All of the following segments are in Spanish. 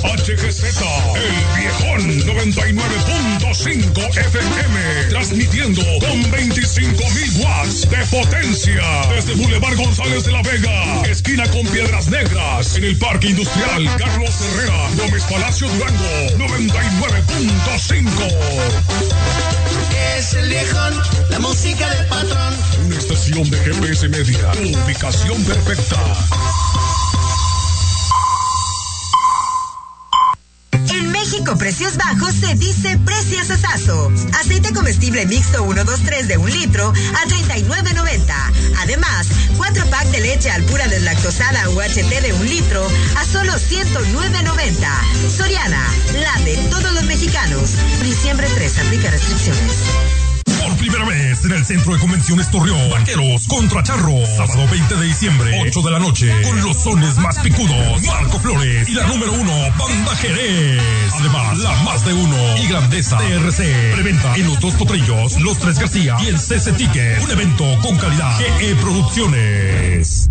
HGZ, El Viejón 99.5 FM, transmitiendo con 25.000 watts de potencia desde Boulevard González de la Vega, esquina con Piedras Negras, en el Parque Industrial Carlos Herrera, Gómez Palacio Durango, 99.5. Es El Viejón, la música del patrón. Una estación de GPS Media, ubicación perfecta. En México, precios bajos se dice preciosazo. Aceite comestible mixto 123 de 1 litro a $39.90. Además, 4 pack de leche Alpura deslactosada UHT de 1 litro a solo $109.90. Soriana, la de todos los mexicanos. Diciembre 3, aplica restricciones. Por primera vez en el Centro de Convenciones Torreón, Vaqueros contra Charros. Sábado 20 de diciembre, 8 de la noche, con los sones más picudos, Marco Flores y la número 1, Banda Jerez. Además, la más de 1 y Grandeza TRC. Preventa en los 2 Potrillos, los 3 García y el CC Ticket. Un evento con calidad. GE Producciones.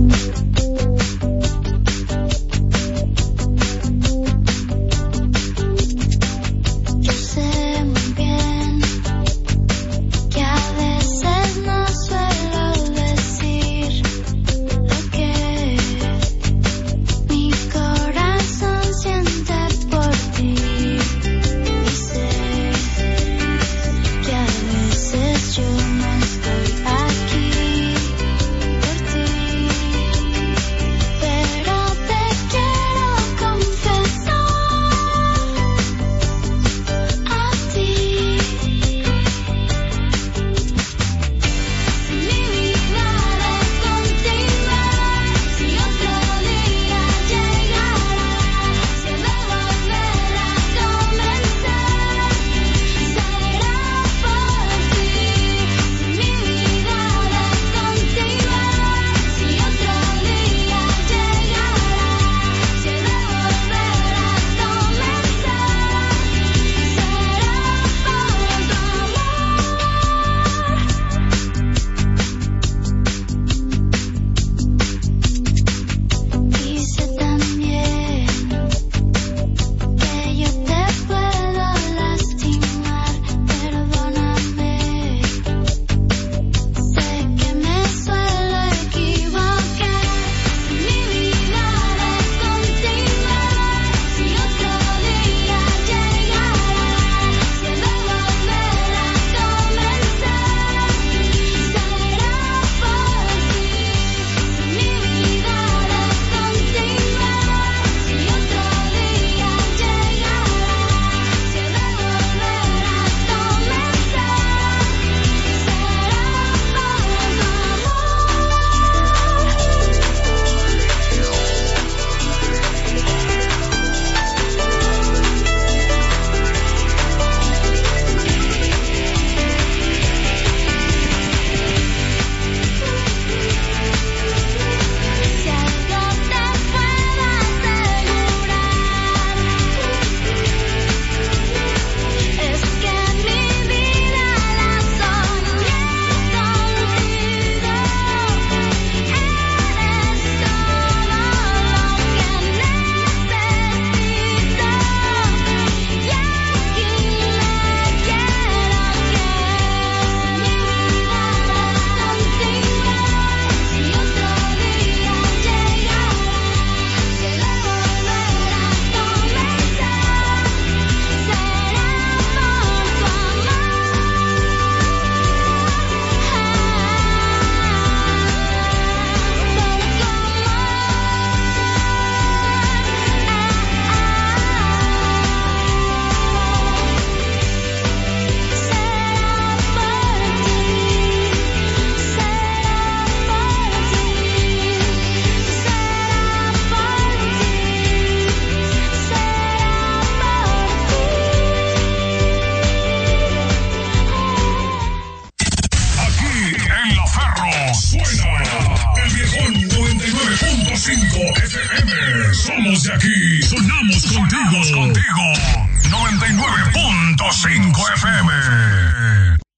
Somos de aquí, sonamos contigo. 99.5 FM.